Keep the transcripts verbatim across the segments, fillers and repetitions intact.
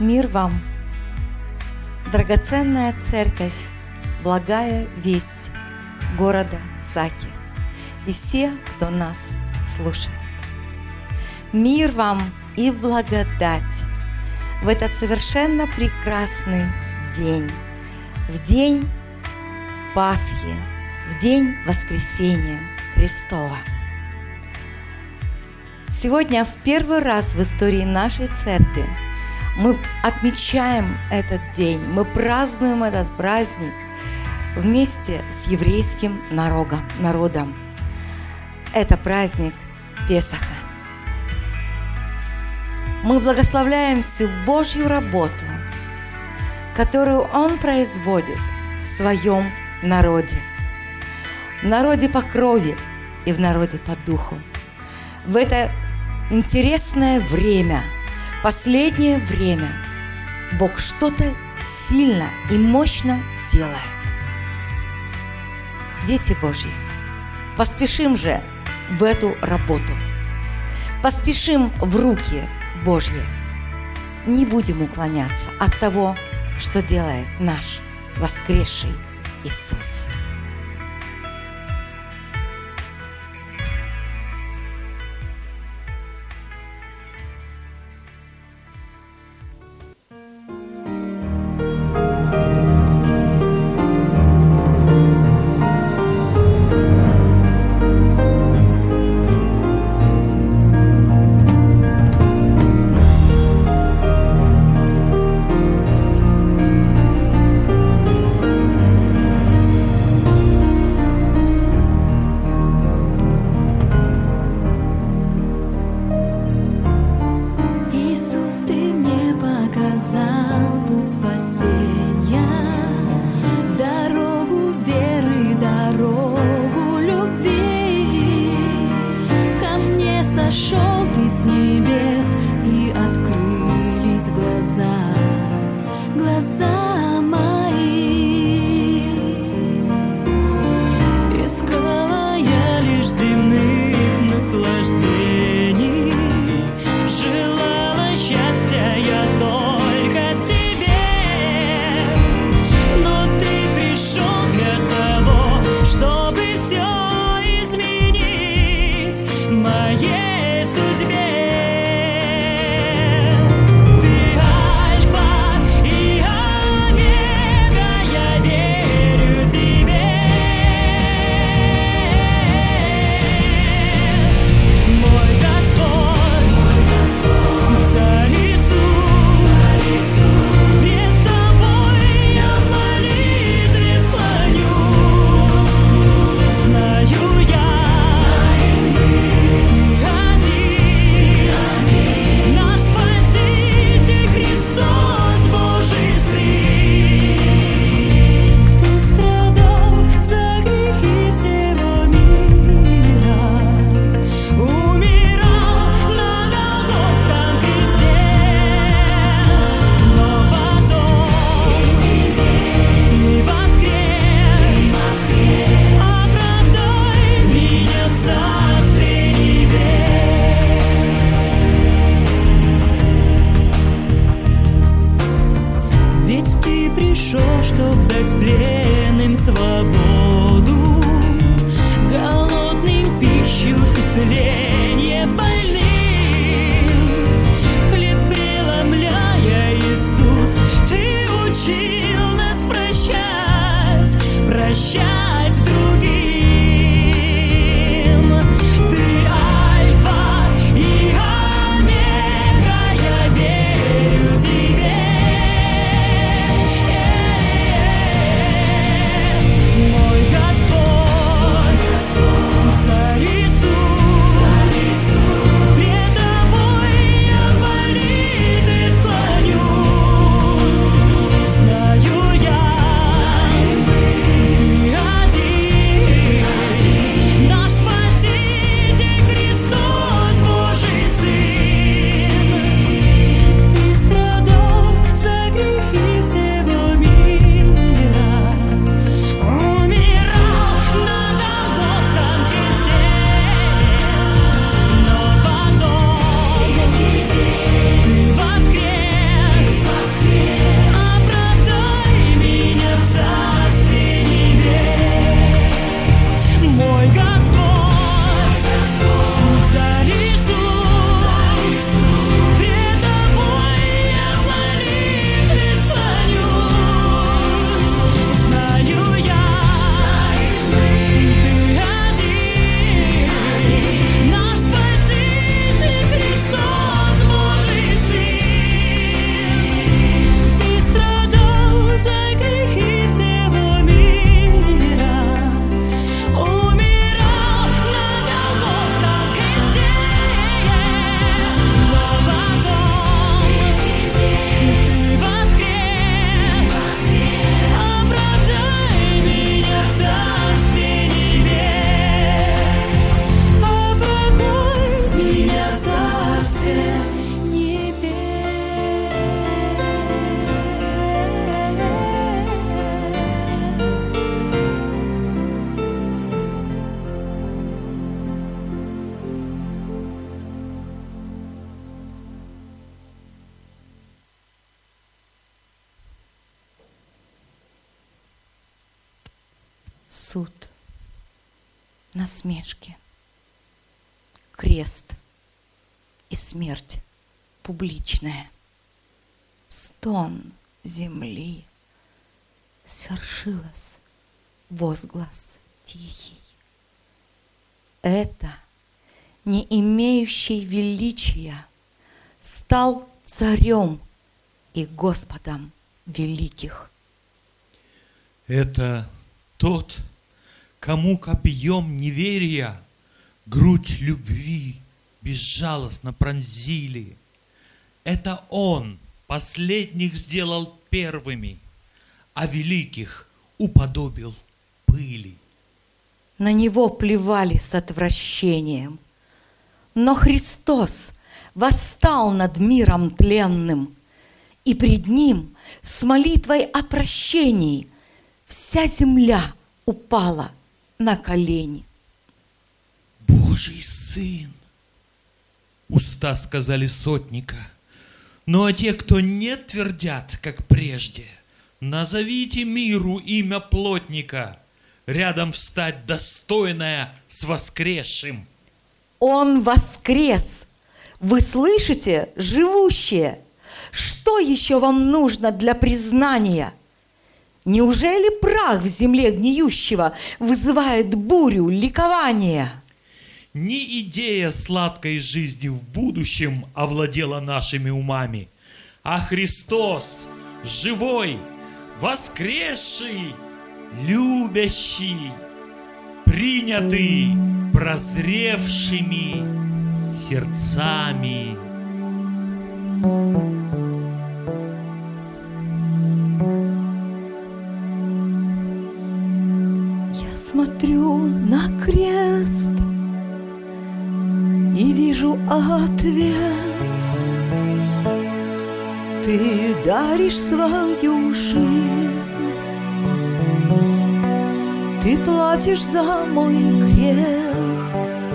Мир вам, драгоценная церковь, благая весть города Саки и все, кто нас слушает. Мир вам и благодать в этот совершенно прекрасный день, в день Пасхи, в день Воскресения Христова. Сегодня в первый раз в истории нашей церкви мы отмечаем этот день, мы празднуем этот праздник вместе с еврейским народом. Это праздник Песаха. Мы благословляем всю Божью работу, которую Он производит в Своем народе. В народе по крови и в народе по духу. В это интересное время, последнее время, Бог что-то сильно и мощно делает. Дети Божьи, поспешим же в эту работу. Поспешим в руки Божьи. Не будем уклоняться от того, что делает наш воскресший Иисус. Желала счастья я только тебе. суд, насмешки, крест и смерть публичная, стон земли, свершилось возглас тихий. Это, не имеющий величия, стал царем и Господом великих. Это тот, кому копьем неверия грудь любви безжалостно пронзили. Это Он последних сделал первыми, а великих уподобил пыли. На Него плевали с отвращением, но Христос восстал над миром тленным, и пред Ним с молитвой о прощении вся земля упала на колени. Божий Сын, уста сказали сотника, ну а те, кто не твердят, как прежде, назовите миру имя плотника, рядом встать достойная с воскресшим. Он воскрес! Вы слышите, живущие? Что еще вам нужно для признания? Неужели прах в земле гниющего вызывает бурю ликования? Не идея сладкой жизни в будущем овладела нашими умами, а Христос, живой, воскресший, любящий, принятый прозревшими сердцами. Я смотрю на крест и вижу ответ. Ты даришь свою жизнь, ты платишь за мой грех.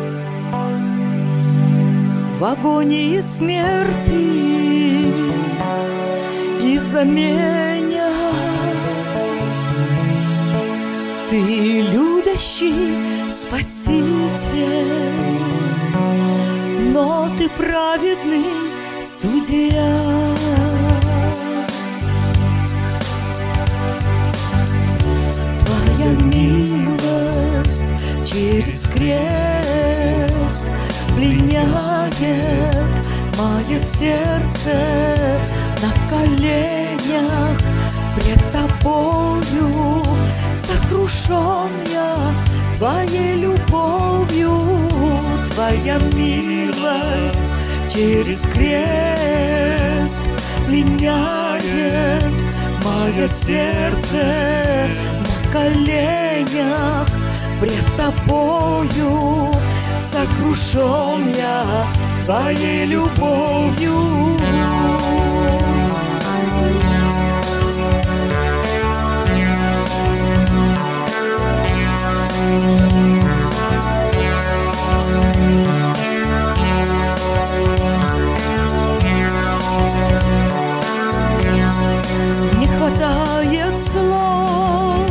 В агонии смерти из-за меня ты любящий Спаситель, но ты праведный судья. Твоя милость через крест пленяет мое сердце на коленях пред тобою. Сокрушен я твоей любовью, твоя милость через крест пленяет мое сердце на коленях пред тобою. Сокрушен я твоей любовью. Не хватает слов,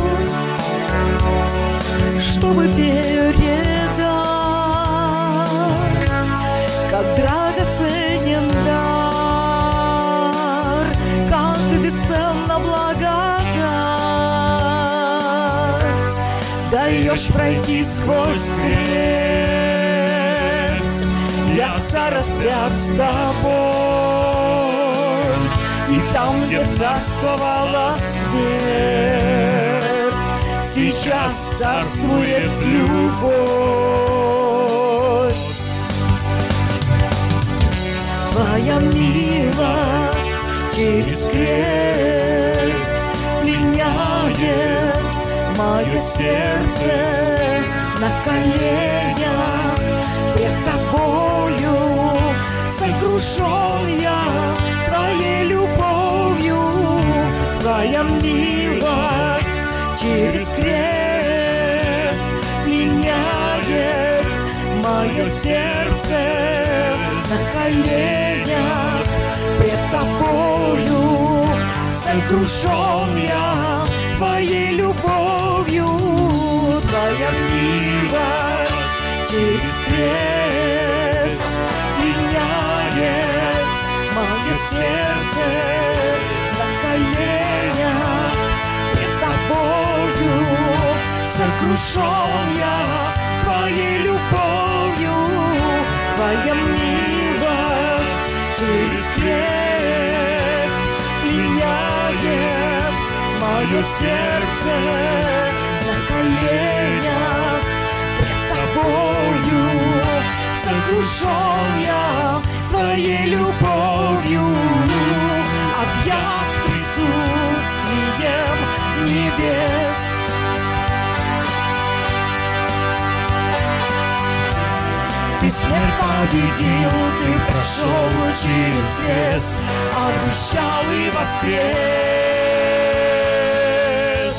чтобы передать, как драгоценен дар, как бесценна благодать. Даешь пройти сквозь крест, я сораспят с тобой, и там, где царствовала смерть, сейчас царствует любовь. Твоя милость через крест пленяет мое сердце на коленях пред тобою. Сокрушен я твоей любовью, твоя милость через крест пленяет мое сердце на коленях пред тобою. Сокрушен я твоей любовью. Твоя милость через крест меняет мое сердце на коленях пред Тобою. Сокрушен я Твоей любовью, Твоя милость через крест пленяет мое сердце на коленях пред Тобою. Сокрушен я Твоей любовью, объят присутствием небес. Ты смерть победил, Ты прошел через крест, обещал и воскрес.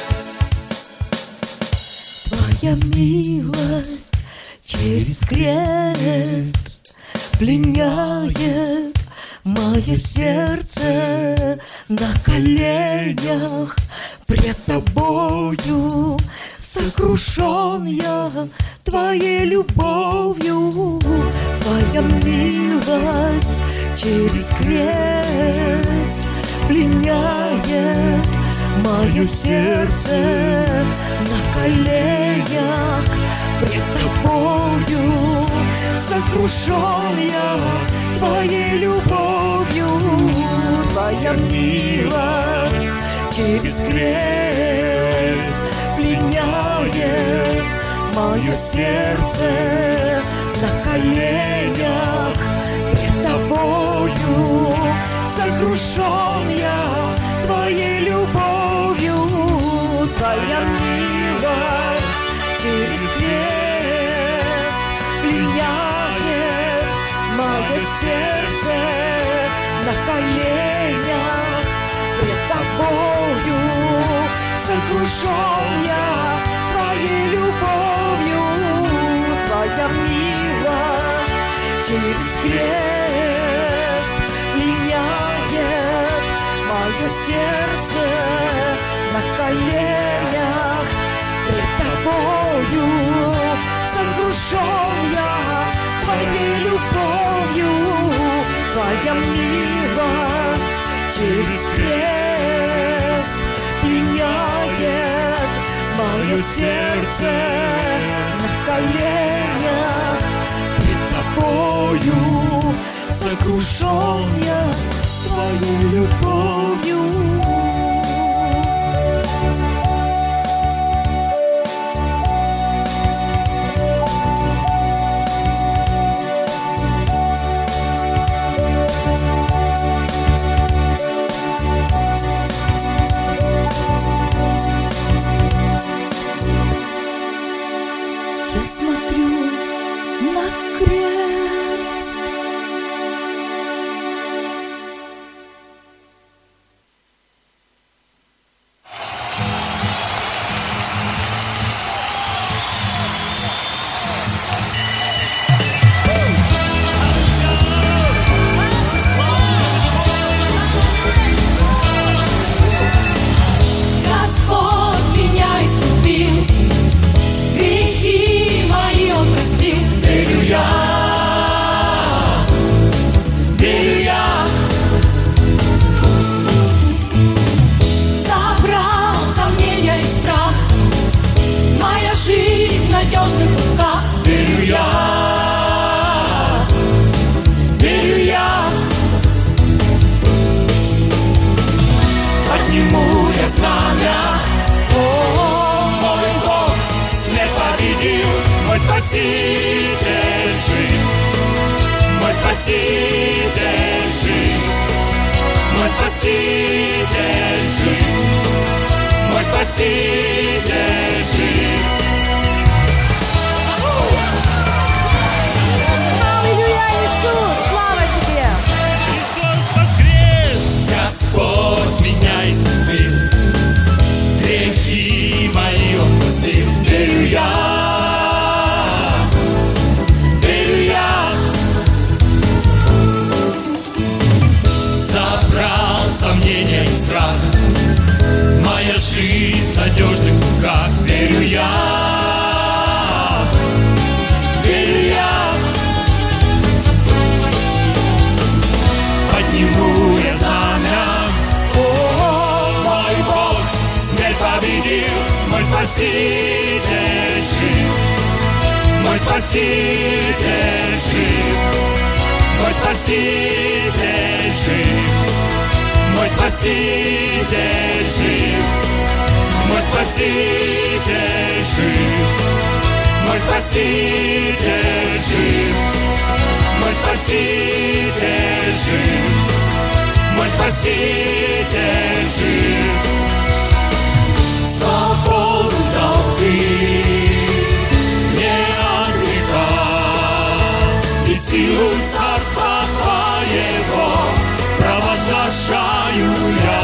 Твоя милость через крест пленяет мое сердце на коленях пред Тобою. Сокрушен я Твоей любовью, Твоя милость через крест пленяет мое сердце на коленях пред Тобою. Сокрушен я Твоей любовью, Твоя милость через крест пленяет мое сердце на коленях пред Тобою. Сокрушен я Твоей любовью, Твоя милость через крест пленяет мое сердце на коленях пред Тобою. Сокрушен я Твоей любовью, Твоя милость через крест пленяет мое сердце на коленях пред Тобою. Сокрушен я Твоей любовью, Твоя милость через крест пленяет мое сердце на коленях пред Тобою. Сокрушен я Твоей любовью. Я смотрю на крест. Господь меня искупил, грехи мои Он простил. Верю я, верю я. Забрал сомнения и страх, моя жизнь в надежных руках. Верю я, верю я. Подниму я знамя, о, мой Бог смерть победил. Мой Спаситель жив, мой Спаситель жив, мой Спаситель жив, мой Спаситель жив. Аллилуйя, Иисус! Слава Тебе! Христос воскрес! Господь меня искупил, грехи мои Он простил. Верю я, верю я. Забрал сомнения и страх, моя жизнь в надежных руках. Верю я, Спаситель жив, мой Спаситель жив, мой Спаситель жив, мой Спаситель жив, мой Спаситель жив, мой Спаситель жив, мой Спаситель жив, мой Спаситель жив. Свободу дал Ты мне от греха и силу царства Твоего провозглашаю я.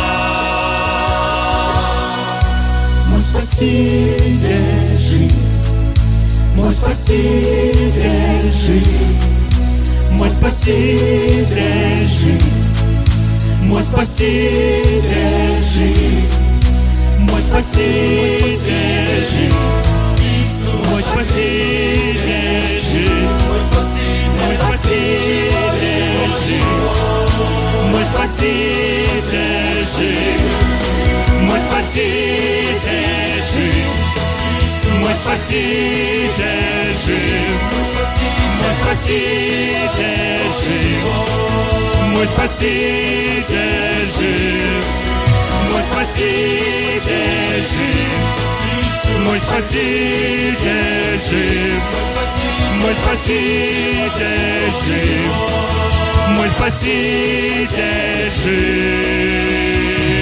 Мой Спаситель жив, мой Спаситель жив, мой Спаситель жив, мой Спаситель жив, мой Спаситель жив, мой Спаситель жив, мой Спаситель жив, мой Спаситель жив, мой Спаситель жив, мой Спаситель жив, мой Спаситель жив, мой Спаситель жив, мой Спаситель жив, мой Спаситель жив, мой Спаситель жив, мой Спаситель жив.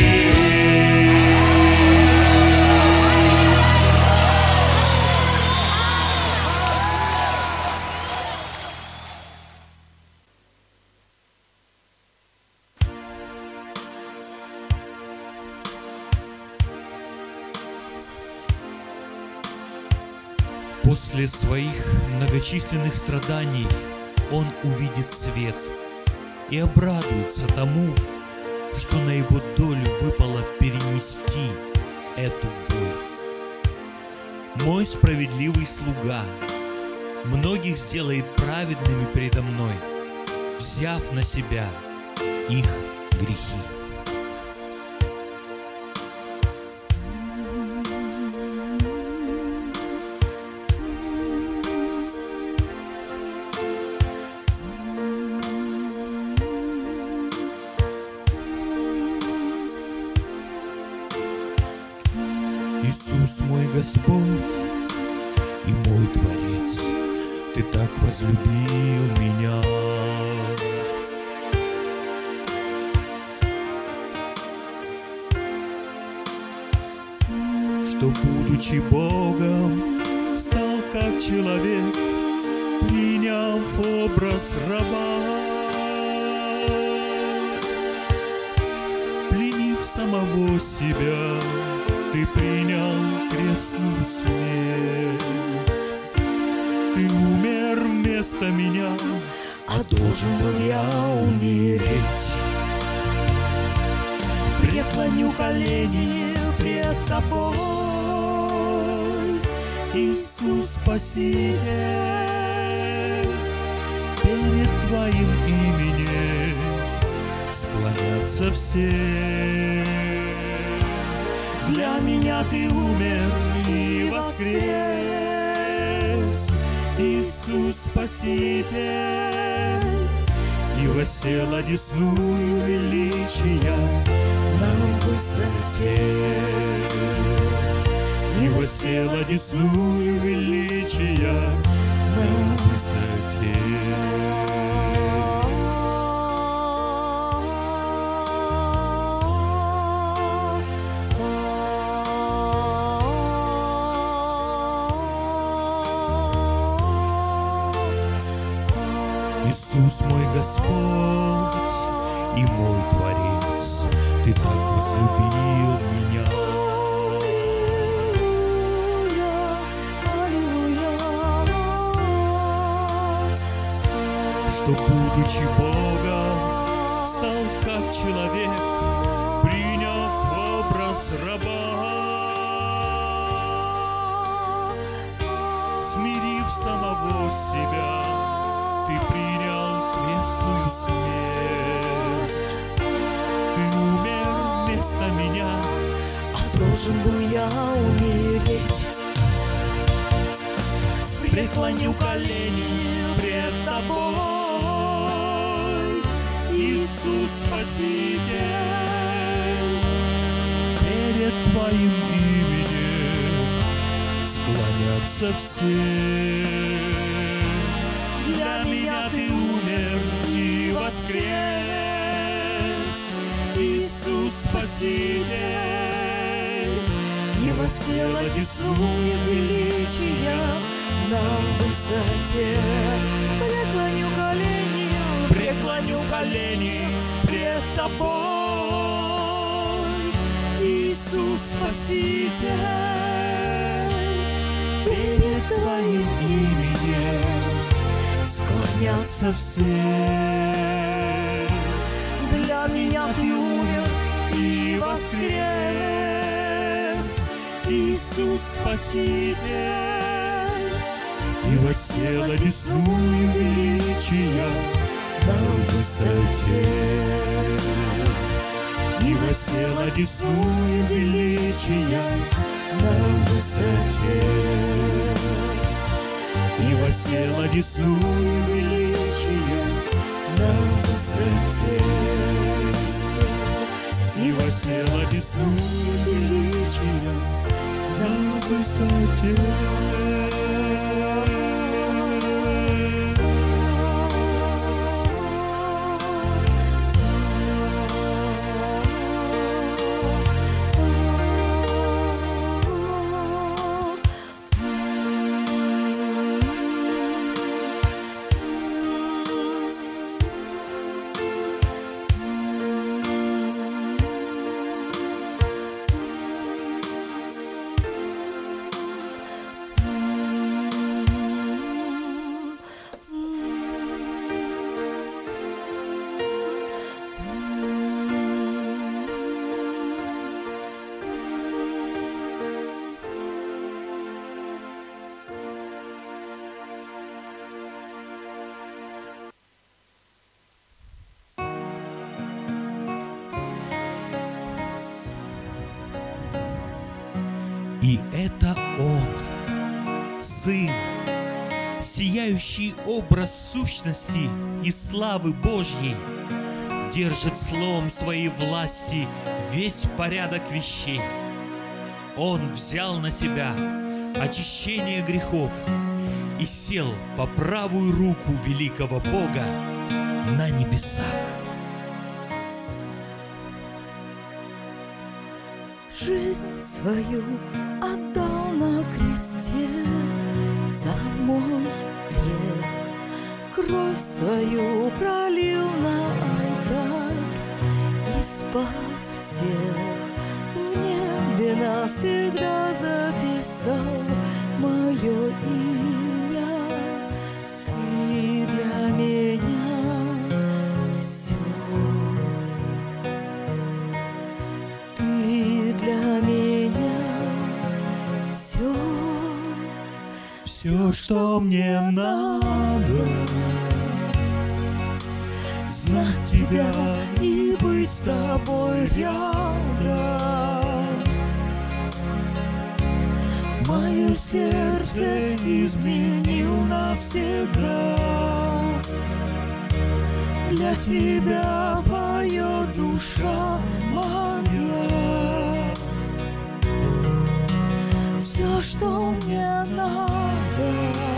После своих многочисленных страданий он увидит свет и обрадуется тому, что на его долю выпало перенести эту боль. Мой справедливый слуга многих сделает праведными передо мной, взяв на себя их грехи. Иисус мой Господь и мой Творец, Ты так возлюбил меня. Что, будучи Богом, стал как человек, приняв образ раба, пленив самого себя, Ты принял крестную смерть. Ты умер вместо меня, а должен был я умереть. Преклоню колени пред Тобой, Иисус Спаситель. Перед Твоим именем склонятся все. Для меня Ты умер и воскрес, Иисус Спаситель, и воссел одесную величия на высоте. И воссел одесную величия на высоте. Иисус мой Господь и мой Творец, Ты так возлюбил меня. Что, будучи Богом, стал как человек, приняв образ раба, смирив самого себя, Ты принял крестную смерть. Ты умер вместо меня, а должен должен был я умереть. Преклоню колени пред Тобой, Иисус Спаситель. Перед Твоим именем склонятся все. Для меня Ты умер и воскрес, Иисус Спаситель. И воссел одесную величия на высоте. Преклоню колени, Преклоню колени пред Тобой, Иисус Спаситель. перед Твоим именем склонятся все. для меня Ты умер И воскрес, Иисус Спаситель. И воссел одесную величия на высоте. И воссел одесную величия на высоте. И воссел одесную величия на высоте. И воссел одесную величия на высоте. И это Он, Сын, сияющий образ сущности и славы Божьей, держит словом своей власти весь порядок вещей. Он взял на себя очищение грехов и сел по правую руку великого Бога на небесах. жизнь свою отдал на кресте за мой грех, кровь свою пролил на алтарь и спас всех. В небе навсегда записал мое имя. Ты для меня все. Ты для меня все. Все, что мне надо, Знать Тебя и быть с Тобой рядом. Мое сердце изменил навсегда. Для Тебя поет душа моя. Все, что мне надо,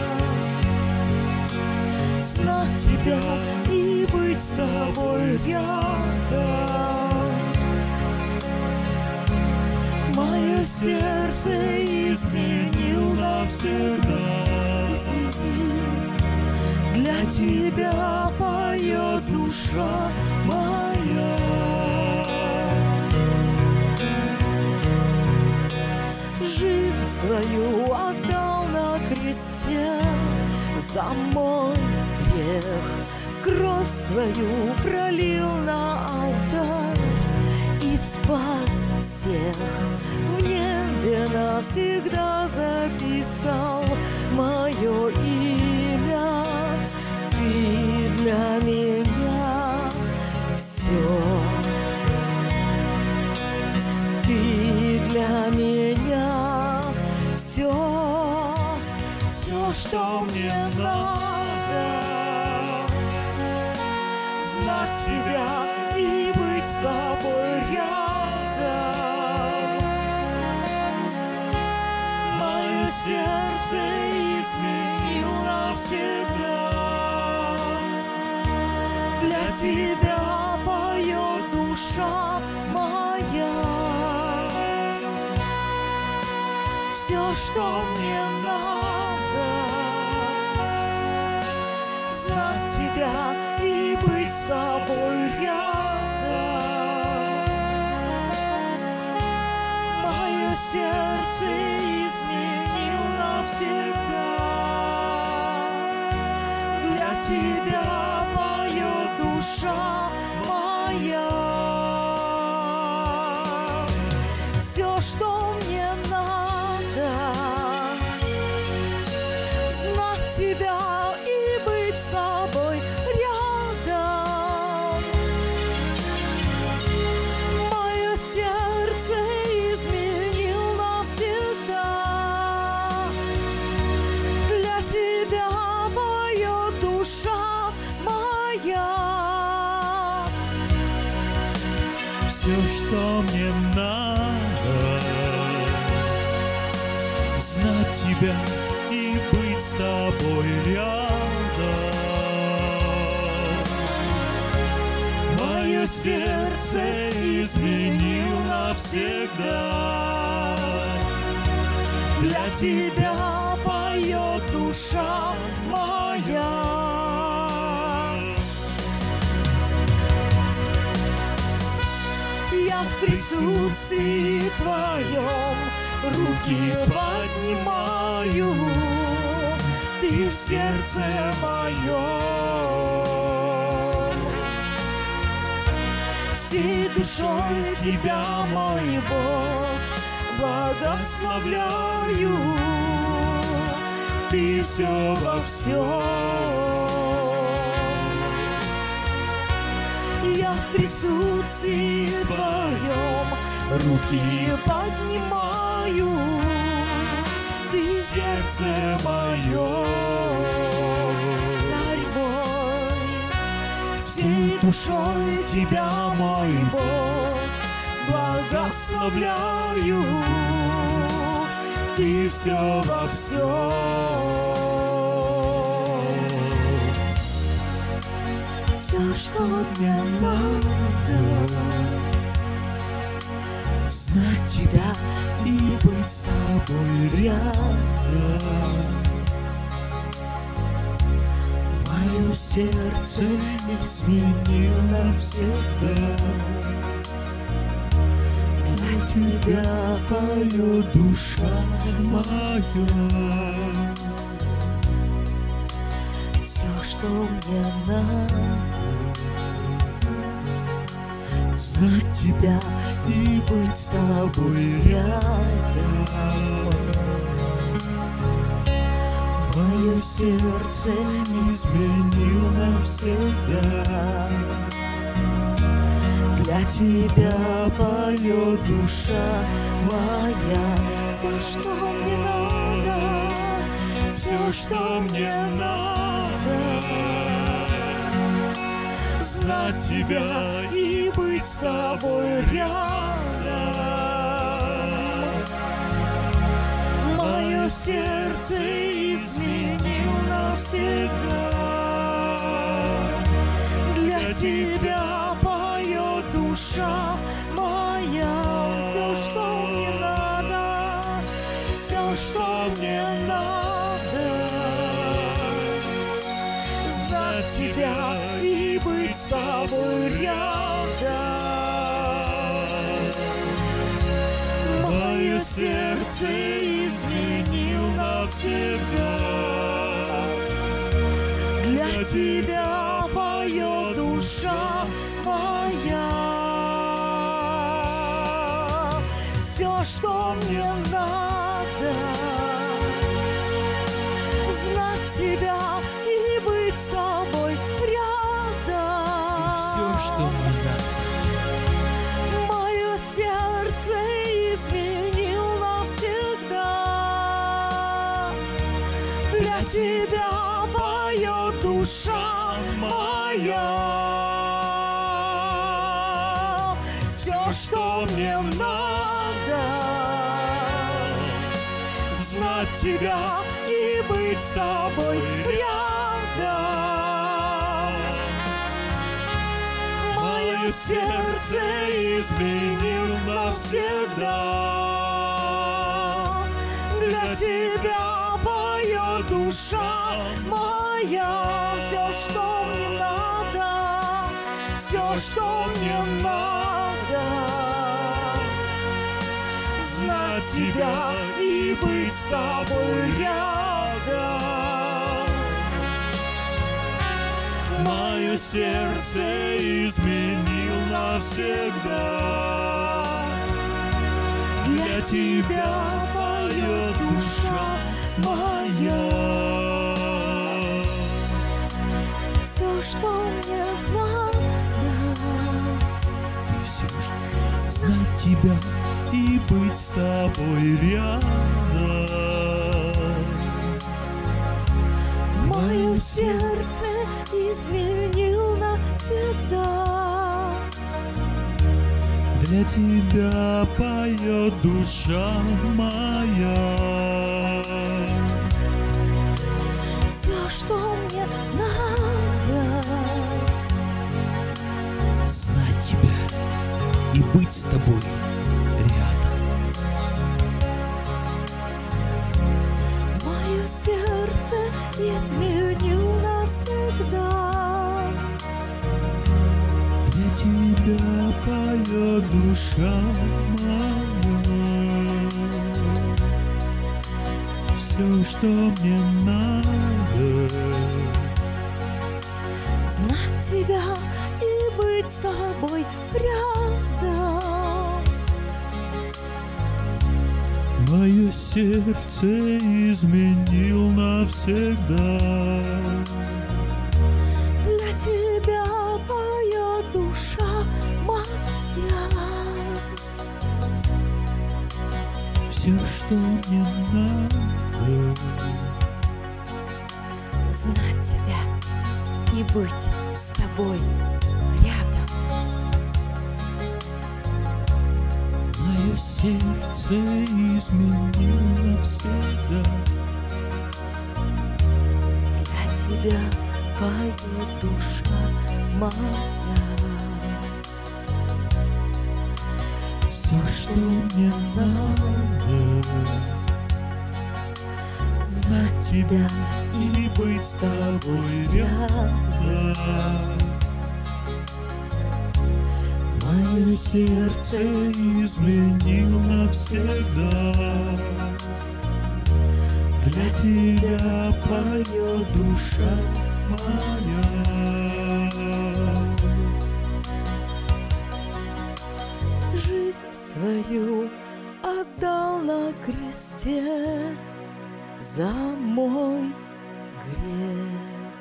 знать Тебя и быть с Тобой рядом. Мое сердце изменил навсегда. Изменил. Для Тебя поет душа моя. Жизнь свою отдал на кресте за мой грех, кровь свою пролил на алтарь и спас всех. В небе навсегда записал мое имя. Ты для меня все. Ты для меня знать тебя и быть с тобой рядом. Мое сердце изменил навсегда. Для тебя поет душа моя. Все, что мне надо, знать тебя и быть с тобой рядом. Мое сердце изменил навсегда. Для тебя поет душа моя. Все, что мне надо, знать тебя и быть с тобой рядом. Мое сердце изменил навсегда. Для тебя поет душа моя. Все, что мне надо, знать тебя и быть с тобой рядом. Мое сердце изменил навсегда. Для тебя поет душа моя. Я в присутствии твоем руки поднимаю. Ты в сердце моем. Всей душой тебя, мой Бог, благословляю. Ты все во всем. Я в присутствии твоем руки поднимаю. Ты сердце мое, царь мой. Всей душой тебя, мой Бог, благословляю. Ты все во всем. Все, что мне надо, знать тебя и быть с тобой рядом. Мое сердце изменил навсегда. Для тебя поет душа моя. Все, что мне надо, знать тебя и быть с тобой рядом. Мое сердце изменил навсегда. Для тебя поет душа моя. Все, что мне надо, все, что мне надо, знать тебя и быть с тобой рядом. Мое сердце изменил навсегда. Для тебя поет душа моя. Все, что мне надо, все, что мне надо, знать тебя и быть с тобой рядом. Мое сердце изменил навсегда. Для тебя поет душа моя. Все, что мне надо, знать тебя и быть с тобой рядом. Все, что мне надо, Мое сердце изменил навсегда. Для тебя поет душа моя. все, что мне надо. Знать тебя и быть с тобой рядом. Мое сердце изменил навсегда. Для тебя поет душа моя. Все, что мне надо, все, что мне надо. Знать тебя и быть с тобой рядом. Мое сердце изменил навсегда. Для тебя поет душа моя. Все, что мне надо, И все же знать тебя и быть с тобой рядом. мое сердце изменил навсегда. Для тебя поет душа моя. Все, что мне надо, Знать тебя и быть с тобой рядом. мое сердце изменил навсегда. Для тебя поет душа моя. Все, что мне надо, Знать тебя и быть с тобой рядом. мое сердце изменил навсегда. Для тебя поет душа моя. Все, что мне надо, Знать тебя и быть с тобой рядом. мое сердце изменил навсегда. Для тебя поет душа моя. Все, что мне надо, знать тебя и быть с тобой рядом. Мое сердце изменил навсегда. Для тебя поет душа моя. Жизнь свою отдал на кресте за мой грех.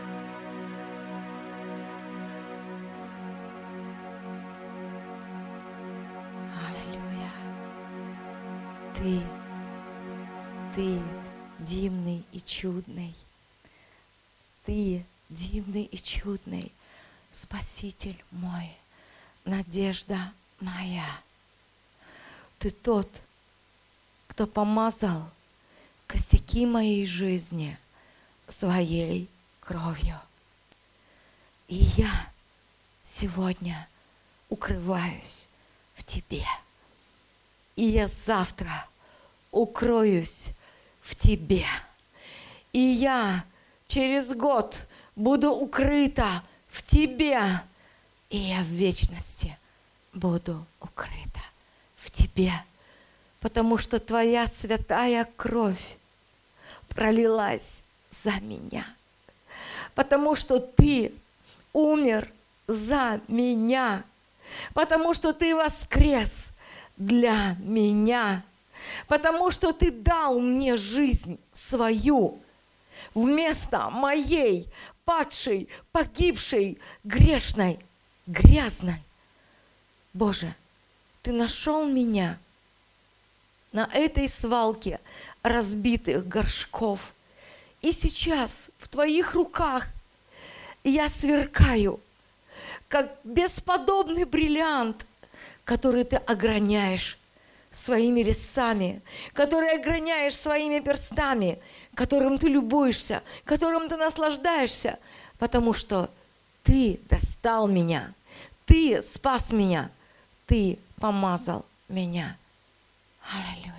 Аллилуйя. Ты, ты дивный и чудный. Ты дивный и чудный, Спаситель мой, надежда моя. Ты тот, кто помазал косяки моей жизни своей кровью. И я сегодня укрываюсь в Тебе. И я завтра укроюсь в Тебе. И я через год буду укрыта в Тебе. И я в вечности буду укрыта в Тебе. Потому что Твоя святая кровь пролилась за меня. Потому что Ты умер за меня. Потому что Ты воскрес для меня. Потому что Ты дал мне жизнь свою вместо моей падшей, погибшей, грешной, грязной. Боже, Ты нашел меня на этой свалке разбитых горшков. И сейчас в Твоих руках я сверкаю, как бесподобный бриллиант который ты ограняешь своими резцами, который ограняешь своими перстами, которым ты любуешься, которым ты наслаждаешься, потому что ты достал меня, ты спас меня, ты помазал меня. Аллилуйя.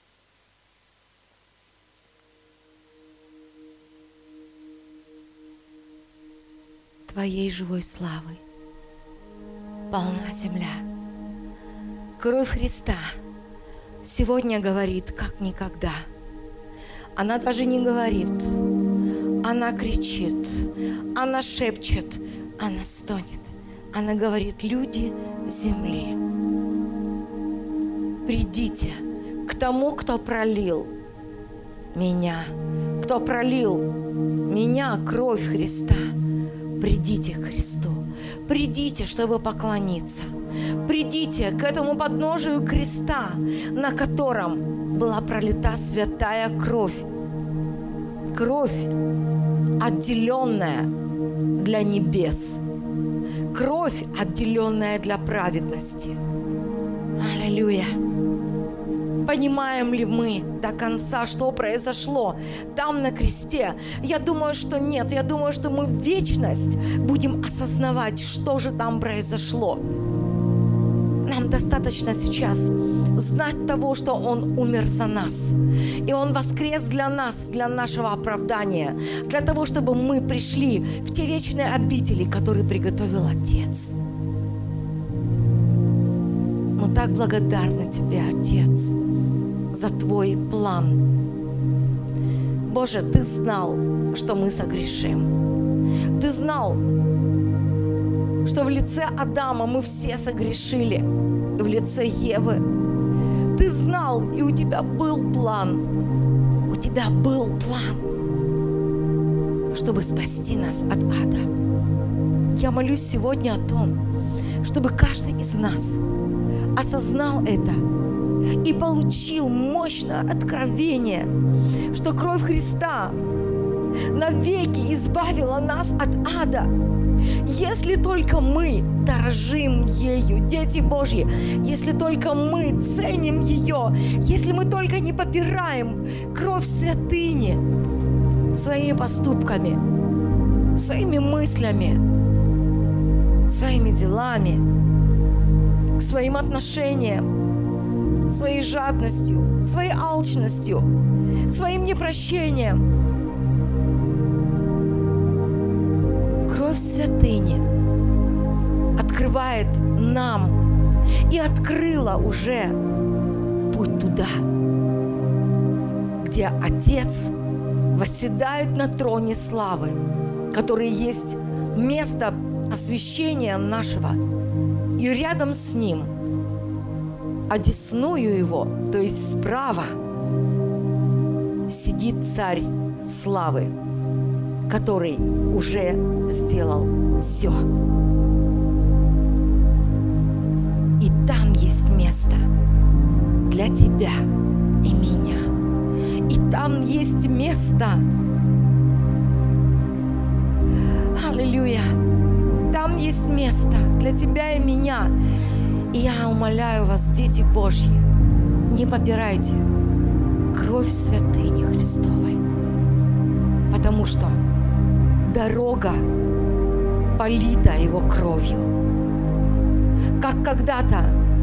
Твоей живой славы полна земля. Кровь Христа сегодня говорит, как никогда. Она даже не говорит, она кричит, она шепчет, она стонет. Она говорит: люди земли, придите к тому, кто пролил меня, кто пролил меня, кровь Христа. Придите к Христу, придите, чтобы поклониться. Придите к этому подножию креста, на котором была пролита святая кровь. Кровь, отделенная для небес. Кровь, отделенная для праведности. Аллилуйя. Понимаем ли мы до конца, что произошло там на кресте? Я думаю, что нет. Я думаю, что мы в вечность будем осознавать, что же там произошло. Нам достаточно сейчас знать того, что Он умер за нас. И Он воскрес для нас, для нашего оправдания, для того, чтобы мы пришли в те вечные обители, которые приготовил Отец. Мы так благодарны Тебе, Отец, за Твой план. Боже, Ты знал, что мы согрешим. Ты знал, что в лице Адама мы все согрешили, в лице Евы. Ты знал, и у Тебя был план. У Тебя был план, чтобы спасти нас от ада. Я молюсь сегодня о том, чтобы каждый из нас осознал это и получил мощное откровение, что кровь Христа навеки избавила нас от ада. Если только мы дорожим ею, дети Божьи, если только мы ценим ее, если мы только не попираем кровь святыни своими поступками, своими мыслями, своими делами, своим отношением, своей жадностью, своей алчностью, своим непрощением. Кровь святыни открывает нам и открыла уже путь туда, где Отец восседает на троне славы, который есть место освящения нашего, и рядом с Ним, одесную Его, то есть справа, сидит Царь славы, который уже сделал все. И там есть место для тебя и меня. И там есть место. Аллилуйя. Там есть место для тебя и меня. И я умоляю вас, дети Божьи, не попирайте кровь святыни Христовой, потому что дорога полита Его кровью. Как когда-то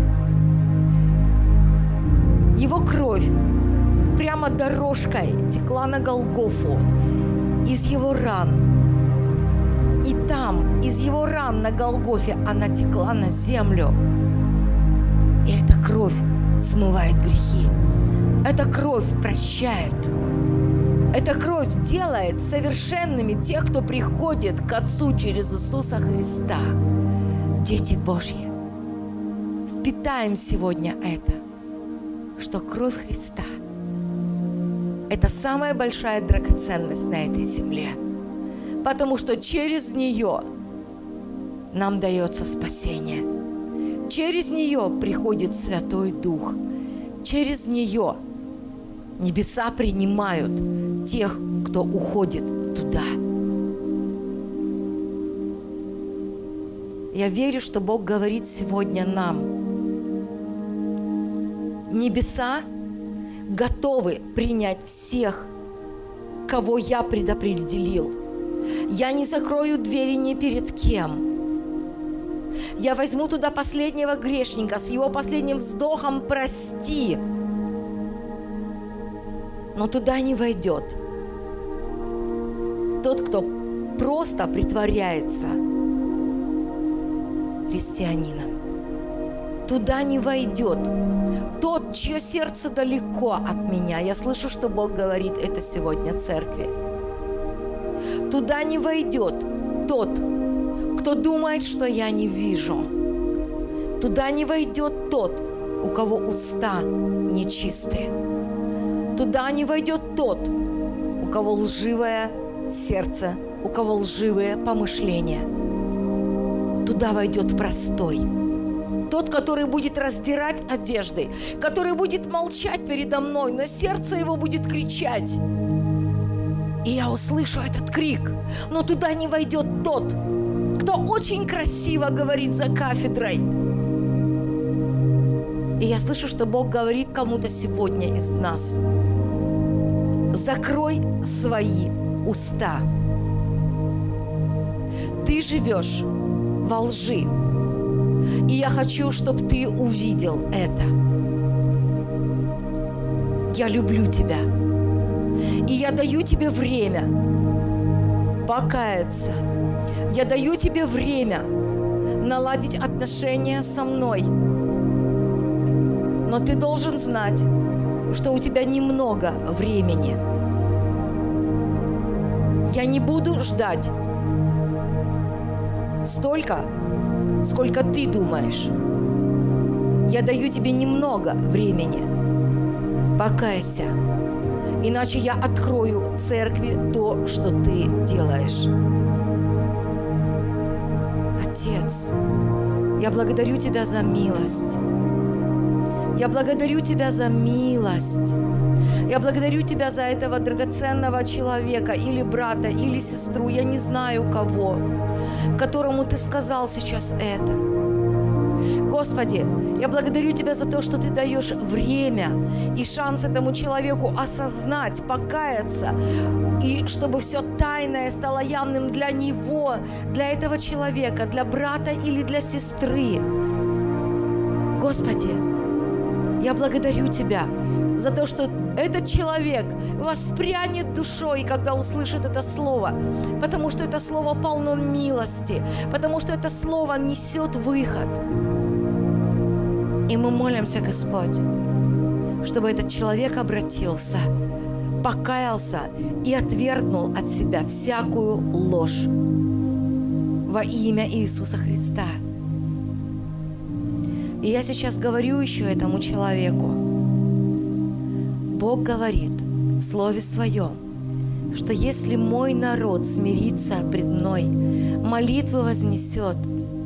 Его кровь прямо дорожкой текла на Голгофу из Его ран. И там, из Его ран на Голгофе, она текла на землю. И эта кровь смывает грехи. Эта кровь прощает. Эта кровь делает совершенными тех, кто приходит к Отцу через Иисуса Христа. Дети Божьи, впитаем сегодня это, что кровь Христа – это самая большая драгоценность на этой земле, потому что через нее нам дается спасение. Через нее приходит Святой Дух. Через нее небеса принимают тех, кто уходит туда. Я верю, что Бог говорит сегодня нам, Небеса готовы принять всех, кого я предопределил. Я не закрою двери ни перед кем. Я возьму туда последнего грешника с его последним вздохом «прости». Но туда не войдет тот, кто просто притворяется христианином. Туда не войдет тот, чье сердце далеко от меня. Я слышу, что Бог говорит это сегодня церкви. Туда не войдет тот, кто думает, что я не вижу. Туда не войдет тот, у кого уста нечистые. Туда не войдет тот, у кого лживое сердце, у кого лживые помышления. Туда войдет простой. Тот, который будет раздирать одежды, который будет молчать передо мной, но сердце его будет кричать. И я услышу этот крик. Но туда не войдет тот, кто очень красиво говорит за кафедрой. И я слышу, что Бог говорит кому-то сегодня из нас: закрой свои уста. Ты живешь во лжи. И я хочу, чтобы ты увидел это. Я люблю тебя. И я даю тебе время покаяться. Я даю тебе время наладить отношения со мной. Но ты должен знать, что у тебя немного времени. Я не буду ждать столько, сколько ты думаешь. Я даю тебе немного времени. Покайся, иначе я открою церкви то, что ты делаешь. Отец, я благодарю Тебя за милость. Я благодарю Тебя за милость. Я благодарю Тебя за этого драгоценного человека, или брата, или сестру, я не знаю кого, которому Ты сказал сейчас это. Господи, я благодарю Тебя за то, что Ты даешь время и шанс этому человеку осознать, покаяться, и чтобы все тайное стало явным для него, для этого человека, для брата или для сестры. Господи, я благодарю Тебя за то, что этот человек воспрянет душой, когда услышит это слово, потому что это слово полно милости, потому что это слово несет выход. И мы молимся, Господь, чтобы этот человек обратился, покаялся и отвергнул от себя всякую ложь во имя Иисуса Христа. И я сейчас говорю еще этому человеку. Бог говорит в Слове Своем, что если мой народ смирится пред мной, молитвы вознесет,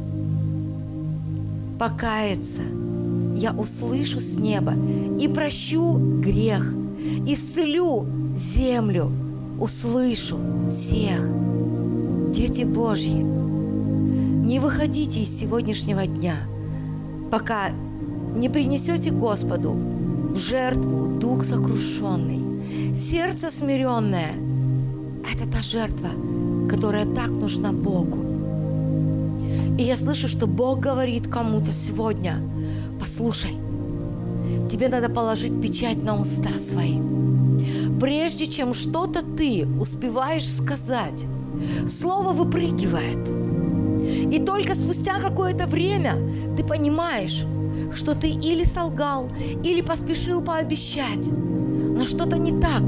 покается, я услышу с неба и прощу грех, исцелю землю, услышу всех. Дети Божьи, не выходите из сегодняшнего дня, пока не принесете Господу в жертву дух сокрушенный. Сердце смиренное – это та жертва, которая так нужна Богу. И я слышу, что Бог говорит кому-то сегодня: послушай, тебе надо положить печать на уста свои. Прежде чем что-то ты успеваешь сказать, слово выпрыгивает. И только спустя какое-то время ты понимаешь, что ты или солгал, или поспешил пообещать, но что-то не так.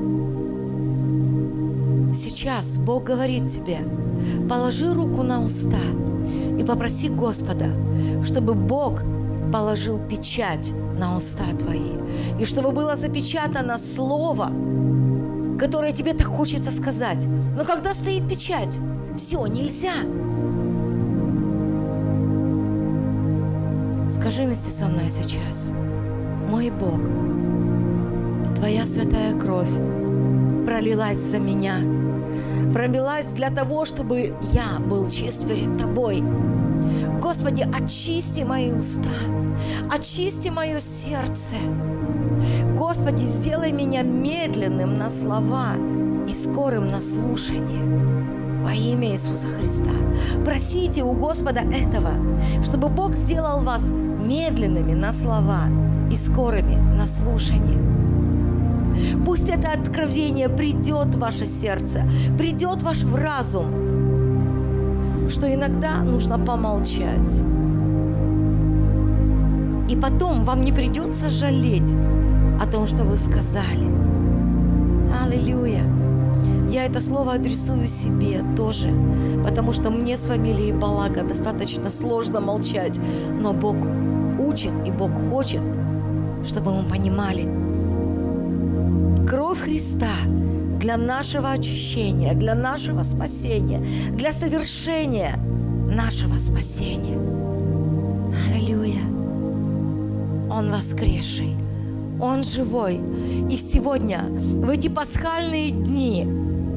Сейчас Бог говорит тебе: положи руку на уста и попроси Господа, чтобы Бог положил печать на уста твои, и чтобы было запечатано слово, которое тебе так хочется сказать. Но когда стоит печать, все, нельзя. Скажи вместе со мной сейчас: мой Бог, Твоя святая кровь пролилась за меня, пролилась для того, чтобы я был чист перед Тобой. Господи, очисти мои уста, очисти мое сердце. Господи, сделай меня медленным на слова и скорым на слушание. Во имя Иисуса Христа. Просите у Господа этого, чтобы Бог сделал вас медленными на слова и скорыми на слушание. Пусть это откровение придет в ваше сердце, придет в ваш разум, что иногда нужно помолчать. И потом вам не придется жалеть о том, что вы сказали. Аллилуйя! Я это слово адресую себе тоже, потому что мне с фамилией Балага достаточно сложно молчать, но Бог учит и Бог хочет, чтобы мы понимали. Кровь Христа для нашего очищения, для нашего спасения, для совершения нашего спасения. Аллилуйя! Он воскресший, Он живой. И сегодня, в эти пасхальные дни,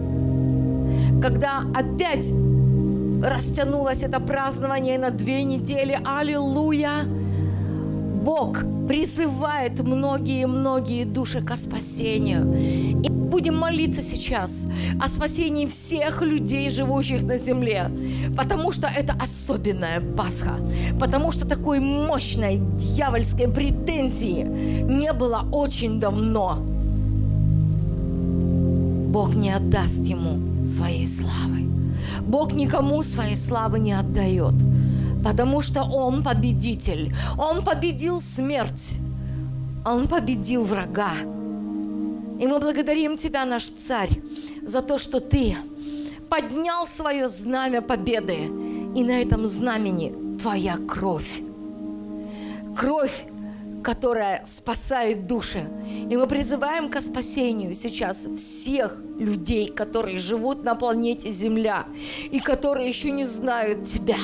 когда опять растянулось это празднование на две недели, аллилуйя, Бог призывает многие-многие души к спасению. И будем молиться сейчас о спасении всех людей, живущих на земле, потому что это особенная Пасха, потому что такой мощной дьявольской претензии не было очень давно. Бог не отдаст ему своей славы. Бог никому своей славы не отдает, потому что Он победитель. Он победил смерть. Он победил врага. И мы благодарим Тебя, наш Царь, за то, что Ты поднял свое знамя победы, и на этом знамени Твоя кровь. Кровь, которая спасает души. И мы призываем к спасению сейчас всех людей, которые живут на планете Земля и которые еще не знают Тебя.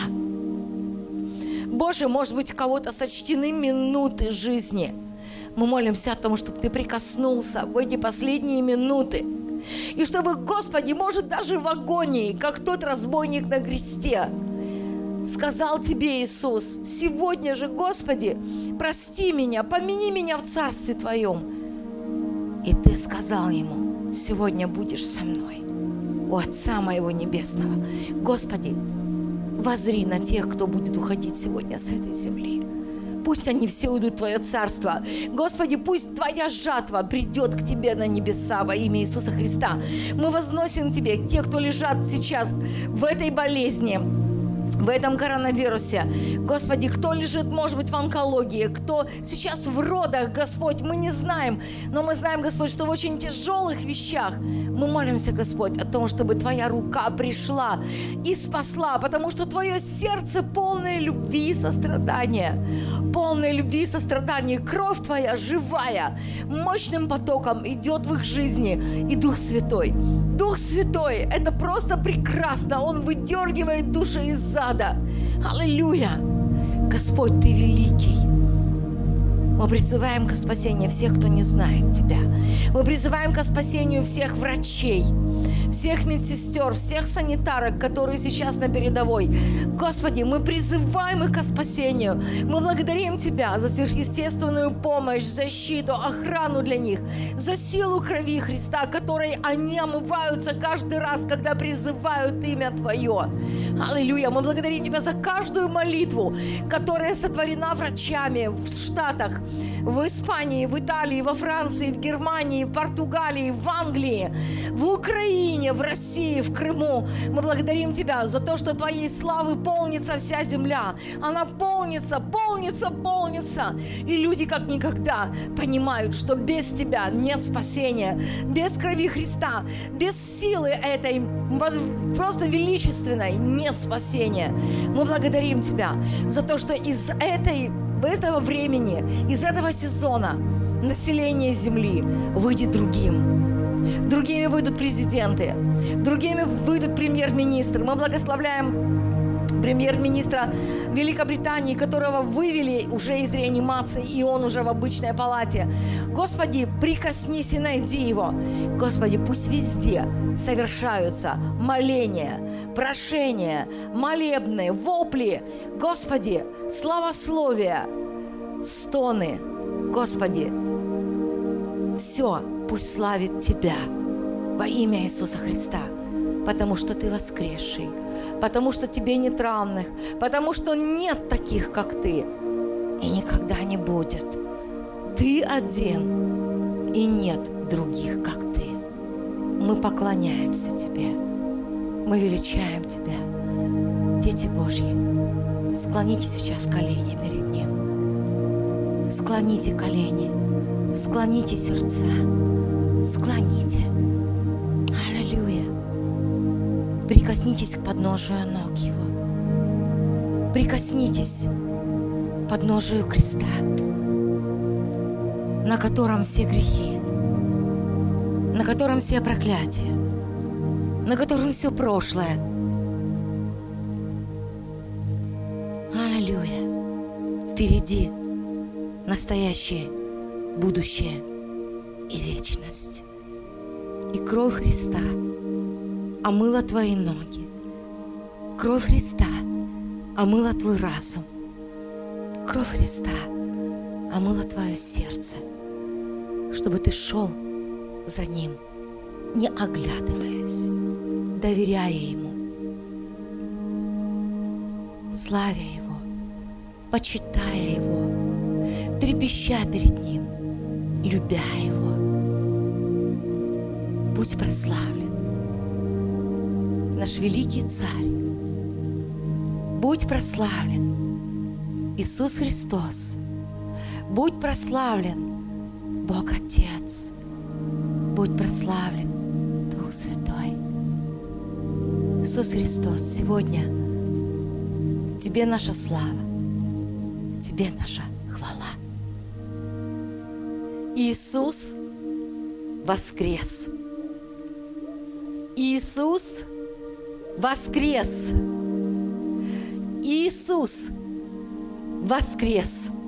Боже, может быть, у кого-то сочтены минуты жизни. Мы молимся о том, чтобы Ты прикоснулся в эти последние минуты. И чтобы, Господи, может, даже в агонии, как тот разбойник на кресте, сказал Тебе Иисус: сегодня же, Господи, прости меня, помяни меня в Царстве Твоем. И Ты сказал Ему: сегодня будешь со мной у Отца Моего Небесного. Господи, воззри на тех, кто будет уходить сегодня с этой земли. Пусть они все уйдут в Твое Царство. Господи, пусть Твоя жатва придет к Тебе на небеса во имя Иисуса Христа. Мы возносим Тебе тех, кто лежат сейчас в этой болезни, в этом коронавирусе. Господи, кто лежит, может быть, в онкологии, кто сейчас в родах, Господь, мы не знаем, но мы знаем, Господь, что в очень тяжелых вещах мы молимся, Господь, о том, чтобы Твоя рука пришла и спасла, потому что Твое сердце полное любви и сострадания, полное любви и сострадания. Кровь Твоя живая, мощным потоком идет в их жизни. И Дух Святой, Дух Святой, это просто прекрасно, Он выдергивает души из ада. Аллилуйя! Господь, Ты великий. Мы призываем к спасению всех, кто не знает Тебя. Мы призываем к спасению всех врачей, всех медсестер, всех санитарок, которые сейчас на передовой. Господи, мы призываем их к спасению. Мы благодарим Тебя за сверхъестественную помощь, защиту, охрану для них, за силу крови Христа, которой они омываются каждый раз, когда призывают имя Твое. Аллилуйя! Мы благодарим Тебя за каждую молитву, которая сотворена врачами в Штатах, в Испании, в Италии, во Франции, в Германии, в Португалии, в Англии, в Украине, в России, в Крыму. Мы благодарим Тебя за то, что Твоей славы полнится вся земля. Она полнится, полнится, полнится. И люди как никогда понимают, что без Тебя нет спасения. Без крови Христа, без силы этой просто величественной нет спасения. Мы благодарим Тебя за то, что из этой из этого времени, из этого сезона население Земли выйдет другим. Другими выйдут президенты, другими выйдут премьер-министры. Мы благословляем премьер-министра Великобритании, которого вывели уже из реанимации, и он уже в обычной палате. Господи, прикоснись и найди его. Господи, пусть везде совершаются моления, прошения, молебны, вопли, Господи, славословия, стоны, Господи, все пусть славит Тебя во имя Иисуса Христа, потому что Ты воскресший, потому что Тебе нет равных, потому что нет таких, как Ты, и никогда не будет. Ты один, и нет других, как Ты. Мы поклоняемся Тебе, мы величаем Тебя. Дети Божьи, склоните сейчас колени перед Ним. Склоните колени, склоните сердца, склоните. Аллилуйя. Прикоснитесь к подножию ног Его. Прикоснитесь к подножию креста, на котором все грехи, на котором все проклятия, на котором все прошлое. Аллилуйя. Впереди настоящее, будущее и вечность. И кровь Христа омыла твои ноги. Кровь Христа омыла твой разум. Кровь Христа омыла твое сердце, чтобы ты шел за Ним, не оглядываясь, доверяя Ему, славя Его, почитая Его, трепеща перед Ним, любя Его. Будь прославлен, наш великий Царь. Будь прославлен, Иисус Христос. Будь прославлен, Бог Отец. Будь прославлен, Дух Святой. Иисус Христос, сегодня Тебе наша слава, Тебе наша хвала. Иисус воскрес. Иисус воскрес. Иисус воскрес.